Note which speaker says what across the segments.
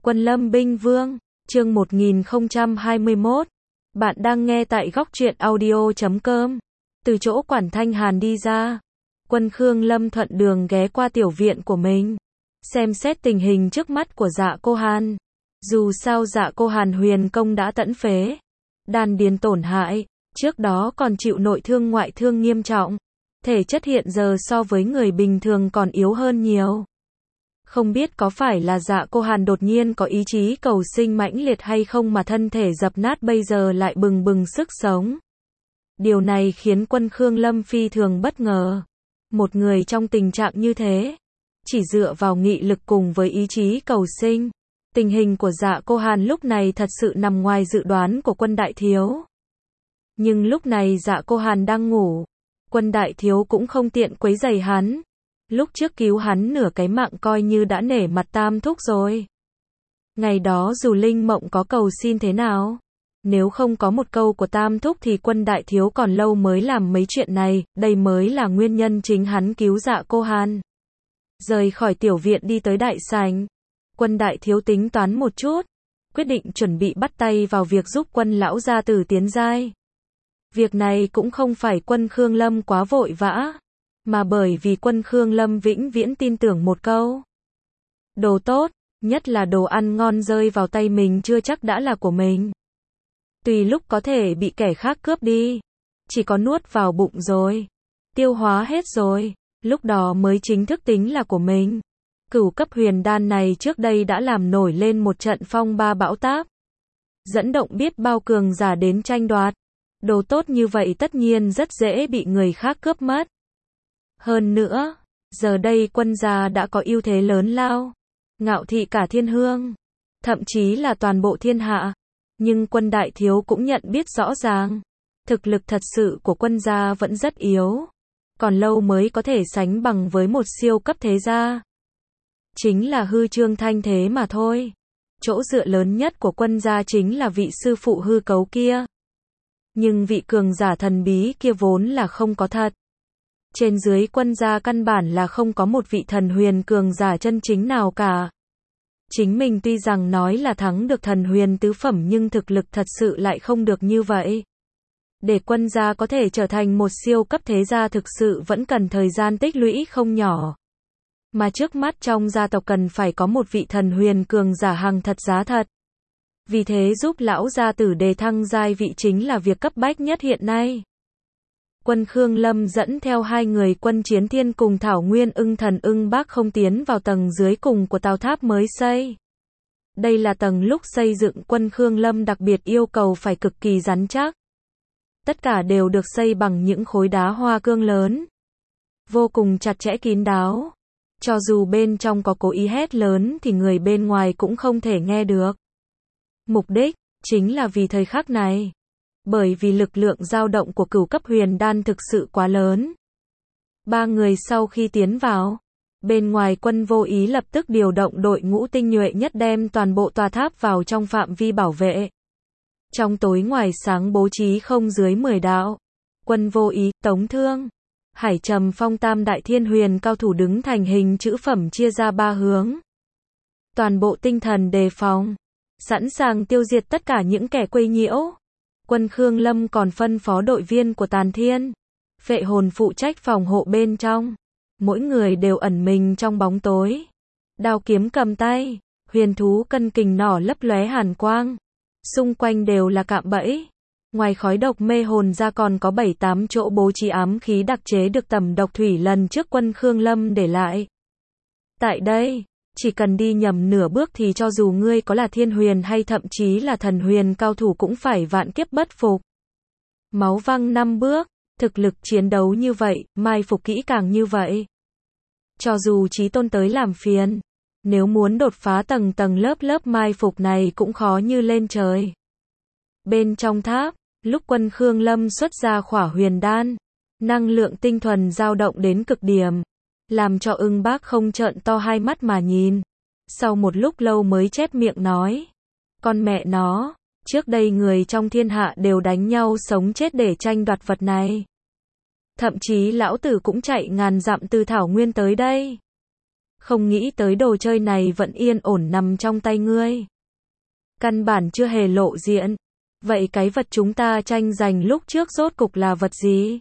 Speaker 1: Quân Lâm Binh Vương, chương 1021. Bạn đang nghe tại góc truyện audio.com. Từ chỗ Quản Thanh Hàn đi ra, Quân Khương Lâm thuận đường ghé qua tiểu viện của mình, xem xét tình hình trước mắt của Dạ Cô Hàn. Dù sao Dạ Cô Hàn huyền công đã tẫn phế, đan điền tổn hại, trước đó còn chịu nội thương ngoại thương nghiêm trọng, thể chất hiện giờ so với người bình thường còn yếu hơn nhiều. Không biết có phải là Dạ Cô Hàn đột nhiên có ý chí cầu sinh mãnh liệt hay không mà thân thể dập nát bây giờ lại bừng bừng sức sống. Điều này khiến Quân Khương Lâm phi thường bất ngờ. Một người trong tình trạng như thế, chỉ dựa vào nghị lực cùng với ý chí cầu sinh, tình hình của Dạ Cô Hàn lúc này thật sự nằm ngoài dự đoán của Quân Đại Thiếu. Nhưng lúc này Dạ Cô Hàn đang ngủ, Quân Đại Thiếu cũng không tiện quấy rầy hắn. Lúc trước cứu hắn nửa cái mạng coi như đã nể mặt Tam Thúc rồi. Ngày đó dù Linh Mộng có cầu xin thế nào, nếu không có một câu của Tam Thúc thì Quân Đại Thiếu còn lâu mới làm mấy chuyện này, đây mới là nguyên nhân chính hắn cứu Dạ Cô Hàn. Rời khỏi tiểu viện đi tới đại sảnh, Quân Đại Thiếu tính toán một chút, quyết định chuẩn bị bắt tay vào việc giúp Quân lão gia tử tiến giai. Việc này cũng không phải Quân Khương Lâm quá vội vã, mà bởi vì Quân Khương Lâm vĩnh viễn tin tưởng một câu. Đồ tốt, nhất là đồ ăn ngon rơi vào tay mình chưa chắc đã là của mình. Tùy lúc có thể bị kẻ khác cướp đi, chỉ có nuốt vào bụng rồi, tiêu hóa hết rồi, lúc đó mới chính thức tính là của mình. Cửu cấp huyền đan này trước đây đã làm nổi lên một trận phong ba bão táp, dẫn động biết bao cường giả đến tranh đoạt. Đồ tốt như vậy tất nhiên rất dễ bị người khác cướp mất. Hơn nữa, giờ đây Quân gia đã có ưu thế lớn lao, ngạo thị cả thiên hương, thậm chí là toàn bộ thiên hạ. Nhưng Quân Đại Thiếu cũng nhận biết rõ ràng, thực lực thật sự của Quân gia vẫn rất yếu, còn lâu mới có thể sánh bằng với một siêu cấp thế gia. Chính là hư trương thanh thế mà thôi. Chỗ dựa lớn nhất của Quân gia chính là vị sư phụ hư cấu kia. Nhưng vị cường giả thần bí kia vốn là không có thật. Trên dưới Quân gia căn bản là không có một vị thần huyền cường giả chân chính nào cả. Chính mình tuy rằng nói là thắng được thần huyền tứ phẩm nhưng thực lực thật sự lại không được như vậy. Để Quân gia có thể trở thành một siêu cấp thế gia thực sự vẫn cần thời gian tích lũy không nhỏ. Mà trước mắt trong gia tộc cần phải có một vị thần huyền cường giả hàng thật giá thật. Vì thế giúp lão gia tử đề thăng giai vị chính là việc cấp bách nhất hiện nay. Quân Khương Lâm dẫn theo hai người Quân Chiến Thiên cùng Thảo Nguyên Ưng Thần Ưng Bác không tiến vào tầng dưới cùng của tàu tháp mới xây. Đây là tầng lúc xây dựng Quân Khương Lâm đặc biệt yêu cầu phải cực kỳ rắn chắc. Tất cả đều được xây bằng những khối đá hoa cương lớn, vô cùng chặt chẽ kín đáo. Cho dù bên trong có cố ý hét lớn thì người bên ngoài cũng không thể nghe được. Mục đích chính là vì thời khắc này. Bởi vì lực lượng dao động của cửu cấp huyền đan thực sự quá lớn. Ba người sau khi tiến vào, bên ngoài Quân vô ý lập tức điều động đội ngũ tinh nhuệ nhất đem toàn bộ tòa tháp vào trong phạm vi bảo vệ. Trong tối ngoài sáng bố trí không dưới 10 đạo. Quân vô ý, Tống Thương, Hải Trầm Phong tam đại thiên huyền cao thủ đứng thành hình chữ phẩm chia ra ba hướng. Toàn bộ tinh thần đề phòng, sẵn sàng tiêu diệt tất cả những kẻ quấy nhiễu. Quân Khương Lâm còn phân phó đội viên của Tàn Thiên, Phệ Hồn phụ trách phòng hộ bên trong. Mỗi người đều ẩn mình trong bóng tối. Đao kiếm cầm tay, huyền thú cân kình nỏ lấp lóe hàn quang. Xung quanh đều là cạm bẫy. Ngoài khói độc mê hồn ra còn có 7-8 chỗ bố trí ám khí đặc chế được tẩm độc thủy lần trước Quân Khương Lâm để lại. Tại đây, chỉ cần đi nhầm nửa bước thì cho dù ngươi có là thiên huyền hay thậm chí là thần huyền cao thủ cũng phải vạn kiếp bất phục. Máu văng 5 bước, thực lực chiến đấu như vậy, mai phục kỹ càng như vậy. Cho dù chí tôn tới làm phiền, nếu muốn đột phá tầng tầng lớp lớp mai phục này cũng khó như lên trời. Bên trong tháp, lúc Quân Khương Lâm xuất ra khỏa huyền đan, năng lượng tinh thuần dao động đến cực điểm, làm cho Ưng Bác không trợn to hai mắt mà nhìn. Sau một lúc lâu mới chép miệng nói, con mẹ nó, trước đây người trong thiên hạ đều đánh nhau sống chết để tranh đoạt vật này. Thậm chí lão tử cũng chạy ngàn dặm từ Thảo Nguyên tới đây. Không nghĩ tới đồ chơi này vẫn yên ổn nằm trong tay ngươi. Căn bản chưa hề lộ diện. Vậy cái vật chúng ta tranh giành lúc trước rốt cục là vật gì?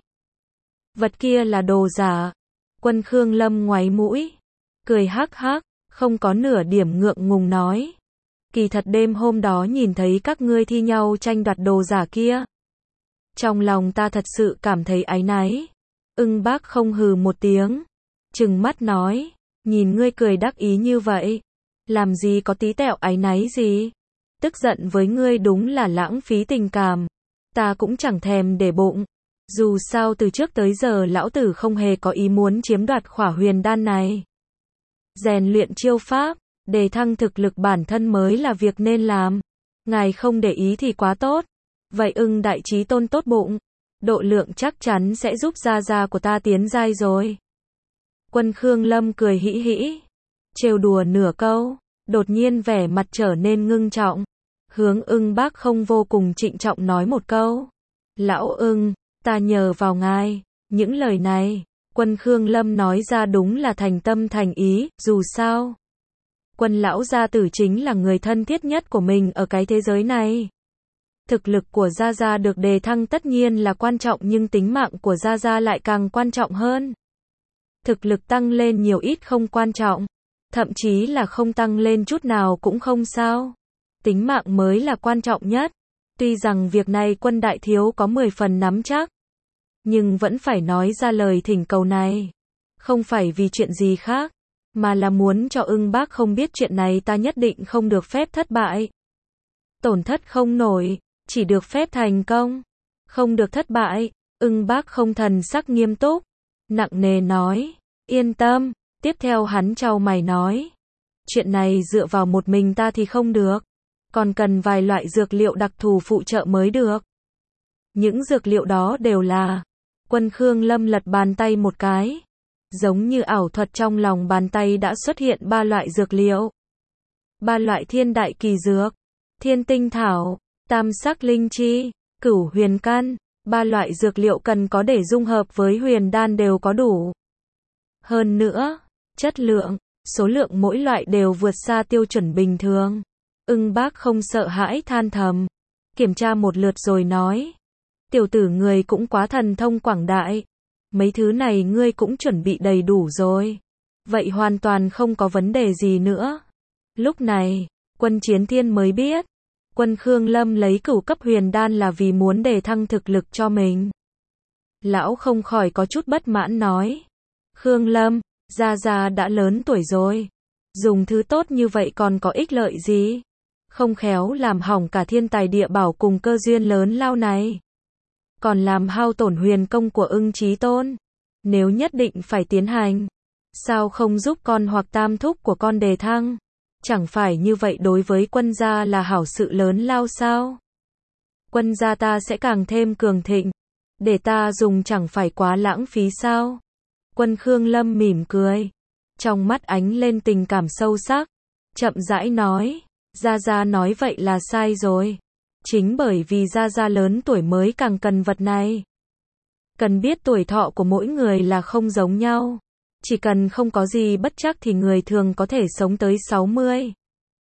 Speaker 1: Vật kia là đồ giả. Quân Khương Lâm ngoáy mũi, cười hắc hắc, không có nửa điểm ngượng ngùng nói. Kỳ thật đêm hôm đó nhìn thấy các ngươi thi nhau tranh đoạt đồ giả kia. Trong lòng ta thật sự cảm thấy áy náy. Ưng Bác không hừ một tiếng, trừng mắt nói, nhìn ngươi cười đắc ý như vậy, làm gì có tí tẹo áy náy gì. Tức giận với ngươi đúng là lãng phí tình cảm. Ta cũng chẳng thèm để bụng. Dù sao từ trước tới giờ lão tử không hề có ý muốn chiếm đoạt khỏa huyền đan này. Rèn luyện chiêu pháp, đề thăng thực lực bản thân mới là việc nên làm. Ngài không để ý thì quá tốt. Vậy Ưng đại chí tôn tốt bụng. Độ lượng chắc chắn sẽ giúp gia gia của ta tiến giai rồi. Quân Khương Lâm cười hĩ hĩ, trêu đùa nửa câu, đột nhiên vẻ mặt trở nên ngưng trọng. Hướng Ưng Bác không vô cùng trịnh trọng nói một câu. Lão Ưng, ta nhờ vào ngài. Những lời này, Quân Khương Lâm nói ra đúng là thành tâm thành ý, dù sao. Quân lão gia tử chính là người thân thiết nhất của mình ở cái thế giới này. Thực lực của Gia Gia được đề thăng tất nhiên là quan trọng nhưng tính mạng của Gia Gia lại càng quan trọng hơn. Thực lực tăng lên nhiều ít không quan trọng, thậm chí là không tăng lên chút nào cũng không sao. Tính mạng mới là quan trọng nhất. Tuy rằng việc này Quân đại thiếu có 10 phần nắm chắc, nhưng vẫn phải nói ra lời thỉnh cầu này. Không phải vì chuyện gì khác, mà là muốn cho Ưng Bác không biết chuyện này ta nhất định không được phép thất bại. Tổn thất không nổi, chỉ được phép thành công. Không được thất bại. Ưng Bác không thần sắc nghiêm túc, nặng nề nói, yên tâm. Tiếp theo hắn chau mày nói, chuyện này dựa vào một mình ta thì không được, còn cần vài loại dược liệu đặc thù phụ trợ mới được. Những dược liệu đó đều là. Quân Khương Lâm lật bàn tay một cái, giống như ảo thuật trong lòng bàn tay đã xuất hiện 3 loại dược liệu. 3 loại thiên đại kỳ dược, thiên tinh thảo, tam sắc linh chi, cửu huyền căn. 3 loại dược liệu cần có để dung hợp với huyền đan đều có đủ. Hơn nữa, chất lượng, số lượng mỗi loại đều vượt xa tiêu chuẩn bình thường. Ưng Bác không sợ hãi than thầm, kiểm tra một lượt rồi nói, tiểu tử người cũng quá thần thông quảng đại. Mấy thứ này ngươi cũng chuẩn bị đầy đủ rồi. Vậy hoàn toàn không có vấn đề gì nữa. Lúc này, Quân Chiến Thiên mới biết, Quân Khương Lâm lấy cửu cấp huyền đan là vì muốn đề thăng thực lực cho mình. Lão không khỏi có chút bất mãn nói, Khương Lâm, Gia Gia đã lớn tuổi rồi, dùng thứ tốt như vậy còn có ích lợi gì? Không khéo làm hỏng cả thiên tài địa bảo cùng cơ duyên lớn lao này, còn làm hao tổn huyền công của Ưng chí tôn. Nếu nhất định phải tiến hành, sao không giúp con hoặc tam thúc của con đề thăng? Chẳng phải như vậy đối với Quân gia là hảo sự lớn lao sao? Quân gia ta sẽ càng thêm cường thịnh, để ta dùng chẳng phải quá lãng phí sao? Quân Khương Lâm mỉm cười, trong mắt ánh lên tình cảm sâu sắc, chậm rãi nói, Gia Gia nói vậy là sai rồi. Chính bởi vì Gia Gia lớn tuổi mới càng cần vật này. Cần biết tuổi thọ của mỗi người là không giống nhau. Chỉ cần không có gì bất trắc thì người thường có thể sống tới 60,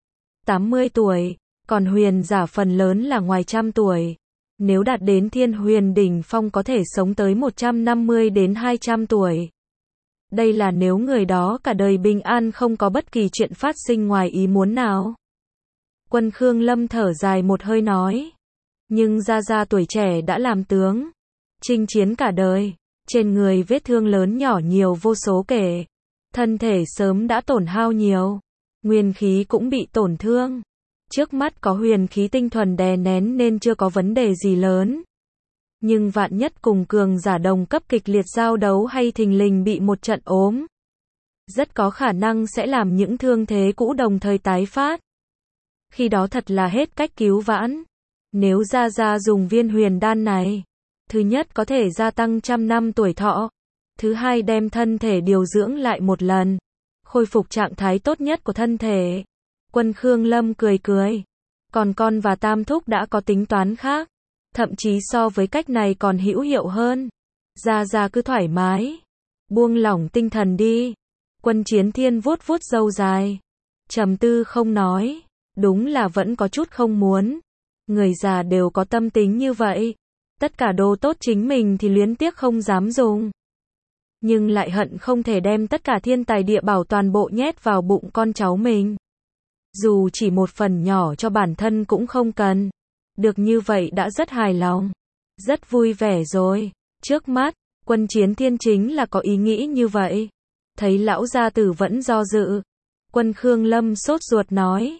Speaker 1: 80 tuổi, còn huyền giả phần lớn là ngoài trăm tuổi. Nếu đạt đến thiên huyền đỉnh phong có thể sống tới 150 đến 200 tuổi. Đây là nếu người đó cả đời bình an không có bất kỳ chuyện phát sinh ngoài ý muốn nào. Quân Khương Lâm thở dài một hơi nói, nhưng Gia Gia tuổi trẻ đã làm tướng, chinh chiến cả đời, trên người vết thương lớn nhỏ nhiều vô số kể, thân thể sớm đã tổn hao nhiều, nguyên khí cũng bị tổn thương. Trước mắt có huyền khí tinh thuần đè nén nên chưa có vấn đề gì lớn. Nhưng vạn nhất cùng cường giả đồng cấp kịch liệt giao đấu hay thình lình bị một trận ốm, rất có khả năng sẽ làm những thương thế cũ đồng thời tái phát. Khi đó thật là hết cách cứu vãn. Nếu Gia Gia dùng viên huyền đan này, thứ nhất có thể gia tăng 100 năm tuổi thọ, thứ hai đem thân thể điều dưỡng lại một lần, khôi phục trạng thái tốt nhất của thân thể. Quân Khương Lâm cười cười, còn con và tam thúc đã có tính toán khác, thậm chí so với cách này còn hữu hiệu hơn. Gia Gia cứ thoải mái, buông lỏng tinh thần đi. Quân Chiến Thiên vuốt vuốt râu dài, trầm tư không nói, đúng là vẫn có chút không muốn. Người già đều có tâm tính như vậy, tất cả đồ tốt chính mình thì luyến tiếc không dám dùng. Nhưng lại hận không thể đem tất cả thiên tài địa bảo toàn bộ nhét vào bụng con cháu mình. Dù chỉ một phần nhỏ cho bản thân cũng không cần. Được như vậy đã rất hài lòng. Rất vui vẻ rồi. Trước mắt, Quân Chiến Thiên chính là có ý nghĩ như vậy. Thấy lão gia tử vẫn do dự. Quân Khương Lâm sốt ruột nói.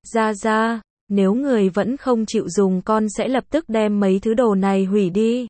Speaker 1: Ra, nếu người vẫn không chịu dùng con sẽ lập tức đem mấy thứ đồ này hủy đi.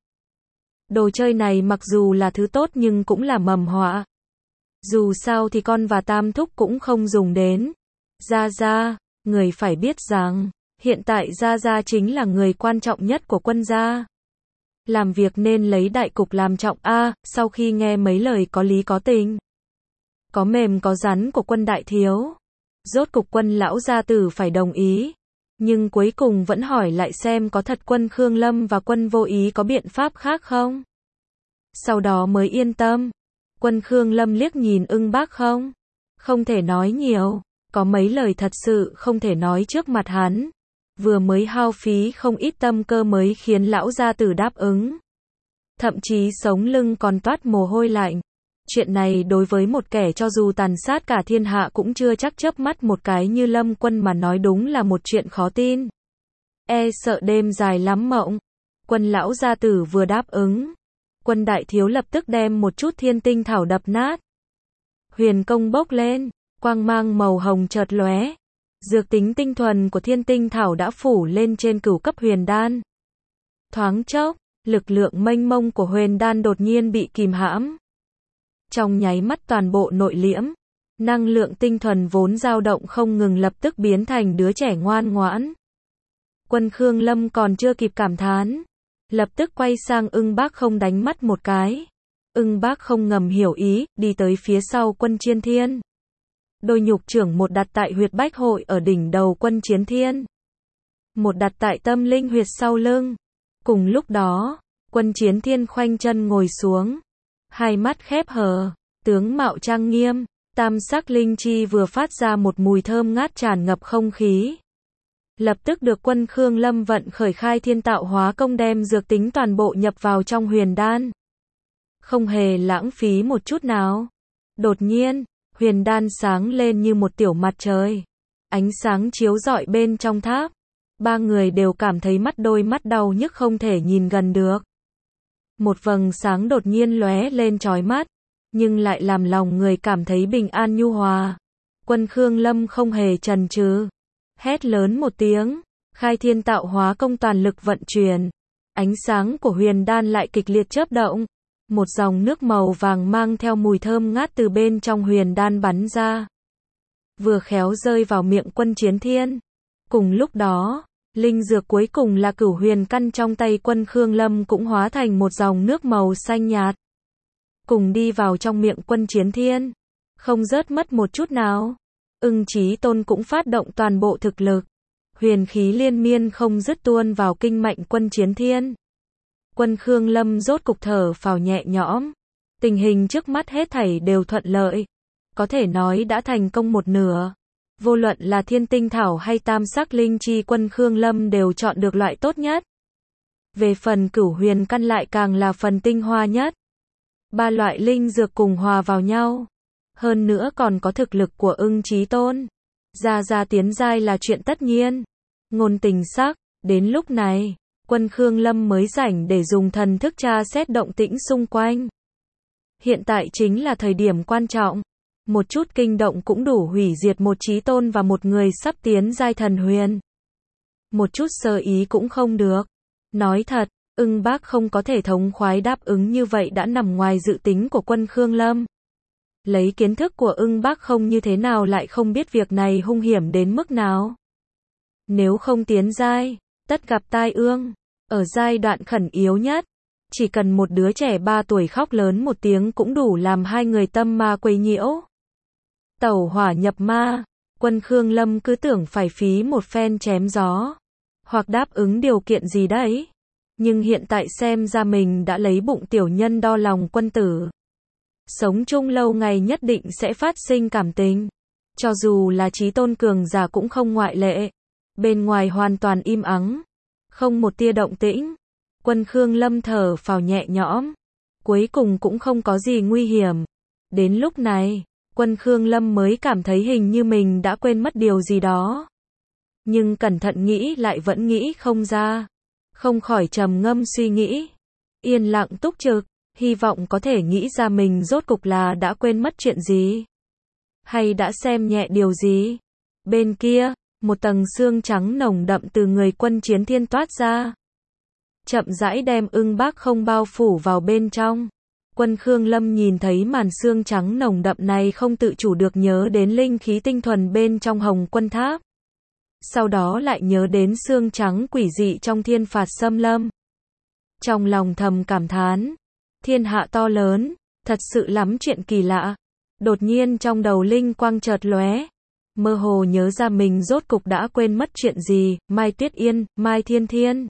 Speaker 1: Đồ chơi này mặc dù là thứ tốt nhưng cũng là mầm họa. Dù sao thì con và Tam Thúc cũng không dùng đến. Ra, người phải biết rằng, hiện tại Ra chính là người quan trọng nhất của quân gia. Làm việc nên lấy đại cục làm trọng a. Sau khi nghe mấy lời có lý có tình, có mềm có rắn của Quân đại thiếu, rốt cục Quân lão gia tử phải đồng ý. Nhưng cuối cùng vẫn hỏi lại xem có thật Quân Khương Lâm và Quân Vô Ý có biện pháp khác không. Sau đó mới yên tâm. Quân Khương Lâm liếc nhìn Ưng Bác không thể nói nhiều, có mấy lời thật sự không thể nói trước mặt hắn. Vừa mới hao phí không ít tâm cơ mới khiến lão gia tử đáp ứng. Thậm chí sống lưng còn toát mồ hôi lạnh. Chuyện này đối với một kẻ cho dù tàn sát cả thiên hạ cũng chưa chắc chớp mắt một cái như Lâm Quân mà nói đúng là một chuyện khó tin. Sợ đêm dài lắm mộng. Quân lão gia tử vừa đáp ứng, Quân đại thiếu lập tức đem một chút thiên tinh thảo đập nát. Huyền công bốc lên, quang mang màu hồng chợt lóe. Dược tính tinh thuần của thiên tinh thảo đã phủ lên trên cửu cấp huyền đan. Thoáng chốc, lực lượng mênh mông của huyền đan đột nhiên bị kìm hãm. Trong nháy mắt toàn bộ nội liễm, năng lượng tinh thuần vốn dao động không ngừng lập tức biến thành đứa trẻ ngoan ngoãn. Quân Khương Lâm còn chưa kịp cảm thán, lập tức quay sang Ưng Bác không đánh mắt một cái. Ưng Bác không ngầm hiểu ý, đi tới phía sau Quân Chiến Thiên. Đôi nhục trưởng một đặt tại huyệt bách hội ở đỉnh đầu Quân Chiến Thiên, một đặt tại tâm linh huyệt sau lưng. Cùng lúc đó, Quân Chiến Thiên khoanh chân ngồi xuống, hai mắt khép hờ, tướng mạo trang nghiêm, tam sắc linh chi vừa phát ra một mùi thơm ngát tràn ngập không khí. Lập tức được Quân Khương Lâm vận khởi khai thiên tạo hóa công đem dược tính toàn bộ nhập vào trong huyền đan. Không hề lãng phí một chút nào. Đột nhiên, huyền đan sáng lên như một tiểu mặt trời. Ánh sáng chiếu rọi bên trong tháp. Ba người đều cảm thấy đôi mắt đau nhức không thể nhìn gần được. Một vầng sáng đột nhiên lóe lên chói mắt, nhưng lại làm lòng người cảm thấy bình an nhu hòa. Quân Khương Lâm không hề chần chừ, hét lớn một tiếng, khai thiên tạo hóa công toàn lực vận chuyển. Ánh sáng của huyền đan lại kịch liệt chớp động. Một dòng nước màu vàng mang theo mùi thơm ngát từ bên trong huyền đan bắn ra. Vừa khéo rơi vào miệng Quân Chiến Thiên. Cùng lúc đó, linh dược cuối cùng là cửu huyền căn trong tay Quân Khương Lâm cũng hóa thành một dòng nước màu xanh nhạt. Cùng đi vào trong miệng Quân Chiến Thiên. Không rớt mất một chút nào. Ưng Chí Tôn cũng phát động toàn bộ thực lực. Huyền khí liên miên không dứt tuôn vào kinh mạch Quân Chiến Thiên. Quân Khương Lâm rốt cục thở phào nhẹ nhõm. Tình hình trước mắt hết thảy đều thuận lợi. Có thể nói đã thành công một nửa. Vô luận là thiên tinh thảo hay tam sắc linh chi Quân Khương Lâm đều chọn được loại tốt nhất. Về phần cửu huyền căn lại càng là phần tinh hoa nhất. Ba loại linh dược cùng hòa vào nhau. Hơn nữa còn có thực lực của Ưng Chí Tôn. Ra tiến giai là chuyện tất nhiên. Ngôn tình sắc, đến lúc này, Quân Khương Lâm mới rảnh để dùng thần thức tra xét động tĩnh xung quanh. Hiện tại chính là thời điểm quan trọng. Một chút kinh động cũng đủ hủy diệt một chí tôn và một người sắp tiến giai thần huyền. Một chút sơ ý cũng không được. Nói thật, Ưng Bác không có thể thống khoái đáp ứng như vậy đã nằm ngoài dự tính của Quân Khương Lâm. Lấy kiến thức của Ưng Bác không như thế nào lại không biết việc này hung hiểm đến mức nào. Nếu không tiến giai, tất gặp tai ương. Ở giai đoạn khẩn yếu nhất, chỉ cần một đứa trẻ 3 tuổi khóc lớn một tiếng cũng đủ làm hai người tâm ma quấy nhiễu. Tẩu hỏa nhập ma, Quân Khương Lâm cứ tưởng phải phí một phen chém gió, hoặc đáp ứng điều kiện gì đấy. Nhưng hiện tại xem ra mình đã lấy bụng tiểu nhân đo lòng quân tử. Sống chung lâu ngày nhất định sẽ phát sinh cảm tình. Cho dù là chí tôn cường giả cũng không ngoại lệ. Bên ngoài hoàn toàn im ắng. Không một tia động tĩnh. Quân Khương Lâm thở phào nhẹ nhõm. Cuối cùng cũng không có gì nguy hiểm. Đến lúc này, Quân Khương Lâm mới cảm thấy hình như mình đã quên mất điều gì đó. Nhưng cẩn thận nghĩ lại vẫn nghĩ không ra. Không khỏi trầm ngâm suy nghĩ. Yên lặng túc trực, hy vọng có thể nghĩ ra mình rốt cục là đã quên mất chuyện gì. Hay đã xem nhẹ điều gì. Bên kia, một tầng sương trắng nồng đậm từ người Quân Chiến Thiên toát ra. Chậm rãi đem Ưng Bác Không bao phủ vào bên trong. Quân Khương Lâm nhìn thấy màn sương trắng nồng đậm này không tự chủ được nhớ đến linh khí tinh thuần bên trong Hồng Quân Tháp. Sau đó lại nhớ đến sương trắng quỷ dị trong Thiên Phạt Xâm Lâm. Trong lòng thầm cảm thán, thiên hạ to lớn, thật sự lắm chuyện kỳ lạ. Đột nhiên trong đầu linh quang chợt lóe, mơ hồ nhớ ra mình rốt cục đã quên mất chuyện gì, Mai Tuyết Yên, Mai Thiên Thiên.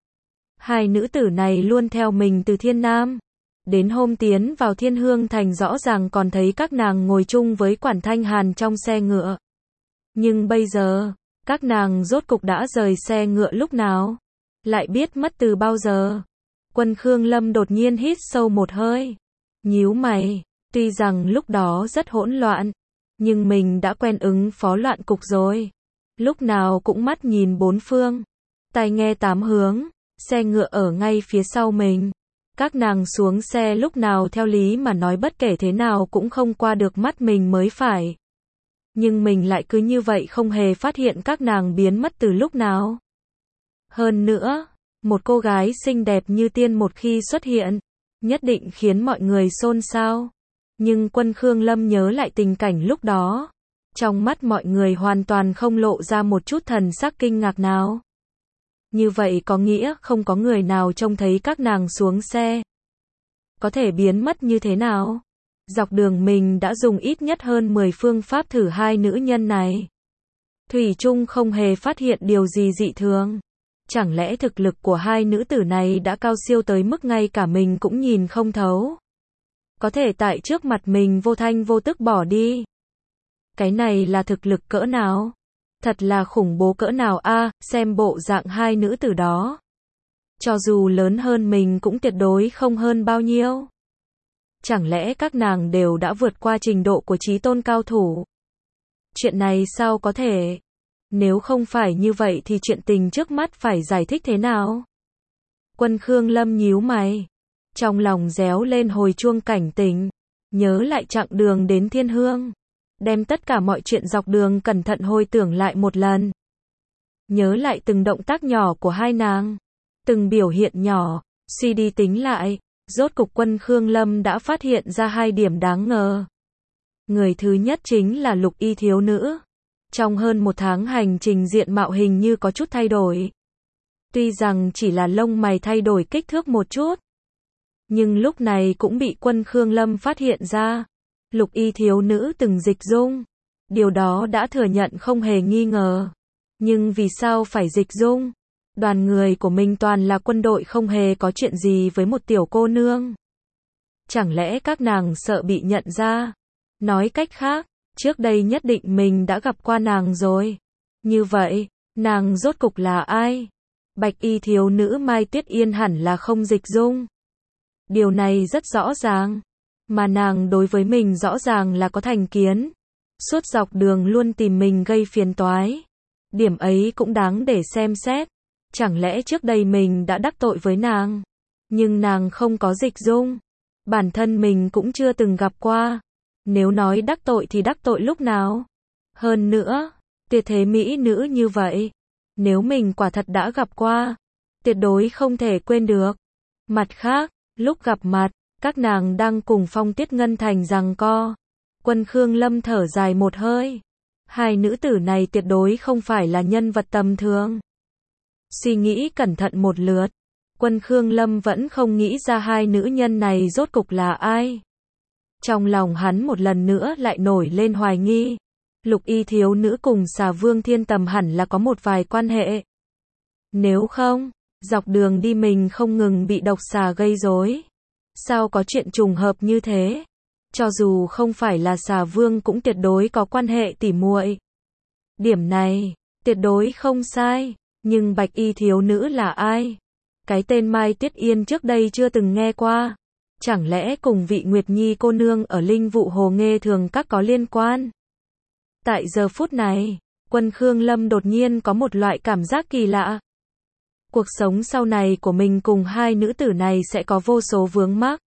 Speaker 1: Hai nữ tử này luôn theo mình từ Thiên Nam. Đến hôm tiến vào Thiên Hương Thành rõ ràng còn thấy các nàng ngồi chung với Quản Thanh Hàn trong xe ngựa. Nhưng bây giờ, các nàng rốt cục đã rời xe ngựa lúc nào? Lại biết mất từ bao giờ? Quân Khương Lâm đột nhiên hít sâu một hơi. Nhíu mày, tuy rằng lúc đó rất hỗn loạn, nhưng mình đã quen ứng phó loạn cục rồi. Lúc nào cũng mắt nhìn bốn phương, tai nghe tám hướng, xe ngựa ở ngay phía sau mình. Các nàng xuống xe lúc nào theo lý mà nói bất kể thế nào cũng không qua được mắt mình mới phải. Nhưng mình lại cứ như vậy không hề phát hiện các nàng biến mất từ lúc nào. Hơn nữa, một cô gái xinh đẹp như tiên một khi xuất hiện, nhất định khiến mọi người xôn xao. Nhưng Quân Khương Lâm nhớ lại tình cảnh lúc đó. Trong mắt mọi người hoàn toàn không lộ ra một chút thần sắc kinh ngạc nào. Như vậy có nghĩa không có người nào trông thấy các nàng xuống xe. Có thể biến mất như thế nào? Dọc đường mình đã dùng ít nhất hơn 10 phương pháp thử hai nữ nhân này. Thủy chung không hề phát hiện điều gì dị thường. Chẳng lẽ thực lực của hai nữ tử này đã cao siêu tới mức ngay cả mình cũng nhìn không thấu? Có thể tại trước mặt mình vô thanh vô tức bỏ đi. Cái này là thực lực cỡ nào? Thật là khủng bố cỡ nào a, xem bộ dạng hai nữ tử đó. Cho dù lớn hơn mình cũng tuyệt đối không hơn bao nhiêu. Chẳng lẽ các nàng đều đã vượt qua trình độ của chí tôn cao thủ? Chuyện này sao có thể? Nếu không phải như vậy thì chuyện tình trước mắt phải giải thích thế nào? Quân Khương Lâm nhíu mày. Trong lòng réo lên hồi chuông cảnh tỉnh. Nhớ lại chặng đường đến Thiên Hương. Đem tất cả mọi chuyện dọc đường cẩn thận hồi tưởng lại một lần. Nhớ lại từng động tác nhỏ của hai nàng. Từng biểu hiện nhỏ. Suy đi tính lại. Rốt cục Quân Khương Lâm đã phát hiện ra hai điểm đáng ngờ. Người thứ nhất chính là Lục Y thiếu nữ. Trong hơn một tháng hành trình diện mạo hình như có chút thay đổi. Tuy rằng chỉ là lông mày thay đổi kích thước một chút. Nhưng lúc này cũng bị Quân Khương Lâm phát hiện ra. Lục Y thiếu nữ từng dịch dung. Điều đó đã thừa nhận không hề nghi ngờ. Nhưng vì sao phải dịch dung? Đoàn người của mình toàn là quân đội không hề có chuyện gì với một tiểu cô nương. Chẳng lẽ các nàng sợ bị nhận ra? Nói cách khác, trước đây nhất định mình đã gặp qua nàng rồi. Như vậy, nàng rốt cục là ai? Bạch Y thiếu nữ Mai Tuyết Yên hẳn là không dịch dung. Điều này rất rõ ràng. Mà nàng đối với mình rõ ràng là có thành kiến. Suốt dọc đường luôn tìm mình gây phiền toái. Điểm ấy cũng đáng để xem xét. Chẳng lẽ trước đây mình đã đắc tội với nàng? Nhưng nàng không có dịch dung. Bản thân mình cũng chưa từng gặp qua. Nếu nói đắc tội thì đắc tội lúc nào? Hơn nữa, tuyệt thế mỹ nữ như vậy. Nếu mình quả thật đã gặp qua, tuyệt đối không thể quên được. Mặt khác, lúc gặp mặt, các nàng đang cùng Phong Tiết Ngân Thành giằng co. Quân Khương Lâm thở dài một hơi. Hai nữ tử này tuyệt đối không phải là nhân vật tầm thường. Suy nghĩ cẩn thận một lượt, Quân Khương Lâm vẫn không nghĩ ra hai nữ nhân này rốt cục là ai. Trong lòng hắn một lần nữa lại nổi lên hoài nghi. Lục Y thiếu nữ cùng Xà Vương Thiên Tầm hẳn là có một vài quan hệ. Nếu không, dọc đường đi mình không ngừng bị độc xà gây rối. Sao có chuyện trùng hợp như thế? Cho dù không phải là xà vương cũng tuyệt đối có quan hệ tỉ muội. Điểm này, tuyệt đối không sai. Nhưng bạch y thiếu nữ là ai? Cái tên Mai Tuyết Yên trước đây chưa từng nghe qua. Chẳng lẽ cùng vị Nguyệt Nhi cô nương ở Linh Vụ Hồ Nghê Thường Các có liên quan? Tại giờ phút này, Quân Khương Lâm đột nhiên có một loại cảm giác kỳ lạ. Cuộc sống sau này của mình cùng hai nữ tử này sẽ có vô số vướng mắc,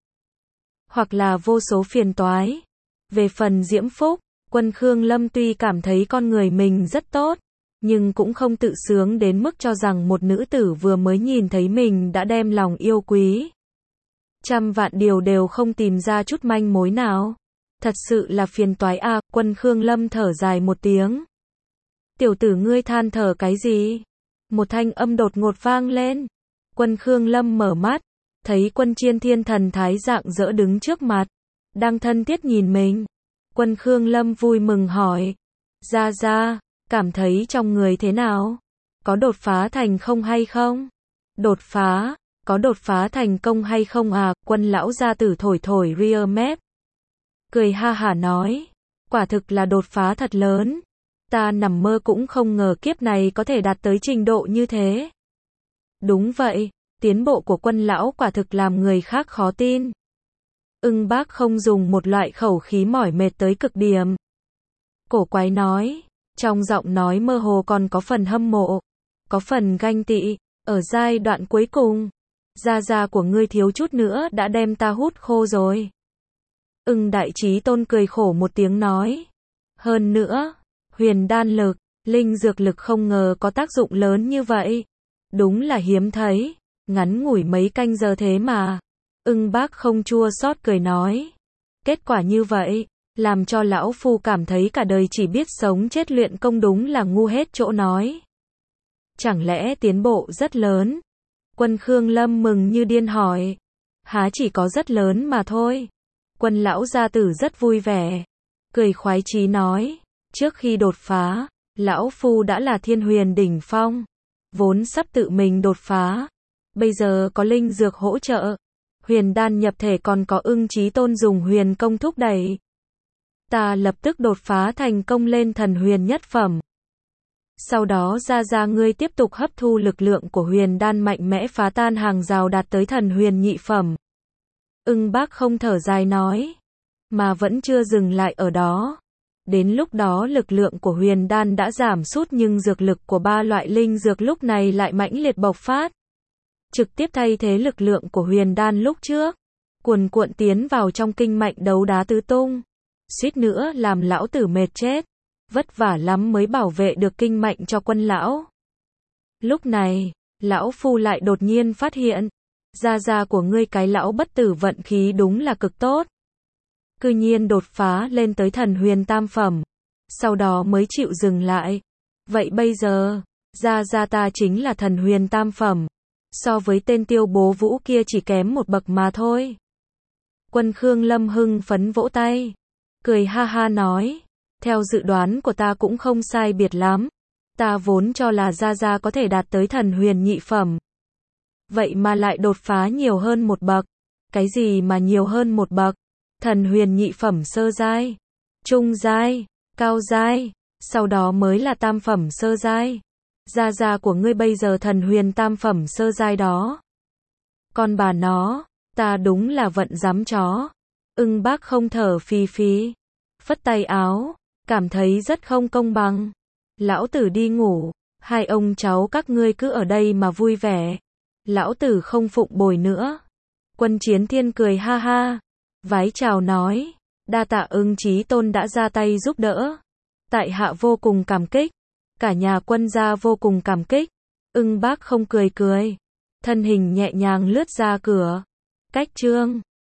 Speaker 1: hoặc là vô số phiền toái. Về phần Diễm Phúc, Quân Khương Lâm tuy cảm thấy con người mình rất tốt, nhưng cũng không tự sướng đến mức cho rằng một nữ tử vừa mới nhìn thấy mình đã đem lòng yêu quý. Trăm vạn điều đều không tìm ra chút manh mối nào. Thật sự là phiền toái à, Quân Khương Lâm thở dài một tiếng. Tiểu tử ngươi than thở cái gì? Một thanh âm đột ngột vang lên. Quân Khương Lâm mở mắt, thấy Quân Chiên Thiên thần thái rạng rỡ đứng trước mặt, đang thân thiết nhìn mình. Quân Khương Lâm vui mừng hỏi, ra, cảm thấy trong người thế nào? Có đột phá thành không hay không? Đột phá, có đột phá thành công hay không à? Quân lão gia tử thổi thổi rear mép, cười ha hả nói, quả thực là đột phá thật lớn. Ta nằm mơ cũng không ngờ kiếp này có thể đạt tới trình độ như thế. Đúng vậy, tiến bộ của Quân lão quả thực làm người khác khó tin. Ưng Bác không dùng một loại khẩu khí mỏi mệt tới cực điểm. Cổ quái nói, trong giọng nói mơ hồ còn có phần hâm mộ, có phần ganh tị. Ở giai đoạn cuối cùng, gia của ngươi thiếu chút nữa đã đem ta hút khô rồi. Ưng Đại Chí Tôn cười khổ một tiếng nói, hơn nữa, huyền đan lực, linh dược lực không ngờ có tác dụng lớn như vậy. Đúng là hiếm thấy, ngắn ngủi mấy canh giờ thế mà. Ưng Bác không chua xót cười nói, kết quả như vậy, làm cho lão phu cảm thấy cả đời chỉ biết sống chết luyện công đúng là ngu hết chỗ nói. Chẳng lẽ tiến bộ rất lớn? Quân Khương Lâm mừng như điên hỏi, há chỉ có rất lớn mà thôi. Quân lão gia tử rất vui vẻ, cười khoái chí nói, trước khi đột phá, lão phu đã là thiên huyền đỉnh phong, vốn sắp tự mình đột phá, bây giờ có linh dược hỗ trợ, huyền đan nhập thể còn có Ưng Chí Tôn dùng huyền công thúc đẩy. Ta lập tức đột phá thành công lên thần huyền nhất phẩm. Sau đó ra ngươi tiếp tục hấp thu lực lượng của huyền đan mạnh mẽ phá tan hàng rào đạt tới thần huyền nhị phẩm. Ưng Bác không thở dài nói, mà vẫn chưa dừng lại ở đó. Đến lúc đó lực lượng của huyền đan đã giảm sút nhưng dược lực của ba loại linh dược lúc này lại mãnh liệt bộc phát. Trực tiếp thay thế lực lượng của huyền đan lúc trước, cuồn cuộn tiến vào trong kinh mạch đấu đá tứ tung. Suýt nữa làm lão tử mệt chết, vất vả lắm mới bảo vệ được kinh mạch cho Quân lão. Lúc này, lão phu lại đột nhiên phát hiện, gia của ngươi cái lão bất tử vận khí đúng là cực tốt. Cư nhiên đột phá lên tới thần huyền tam phẩm, sau đó mới chịu dừng lại. Vậy bây giờ, gia ta chính là thần huyền tam phẩm, so với tên Tiêu Bố Vũ kia chỉ kém một bậc mà thôi. Quân Khương Lâm hưng phấn vỗ tay, cười ha ha nói, theo dự đoán của ta cũng không sai biệt lắm. Ta vốn cho là gia có thể đạt tới thần huyền nhị phẩm. Vậy mà lại đột phá nhiều hơn một bậc. Cái gì mà nhiều hơn một bậc? Thần huyền nhị phẩm sơ giai, trung giai, cao giai, sau đó mới là tam phẩm sơ giai. Gia của ngươi bây giờ thần huyền tam phẩm sơ giai đó. Con bà nó, ta đúng là vận dám chó. Ưng Bác không thở phì phì, phất tay áo, cảm thấy rất không công bằng. Lão tử đi ngủ, hai ông cháu các ngươi cứ ở đây mà vui vẻ. Lão tử không phụng bồi nữa. Quân Chiến Thiên cười ha ha, vái chào nói, đa tạ Ưng Chí Tôn đã ra tay giúp đỡ. Tại hạ vô cùng cảm kích. Cả nhà Quân gia vô cùng cảm kích. Ưng Bác không cười, thân hình nhẹ nhàng lướt ra cửa. Cách chương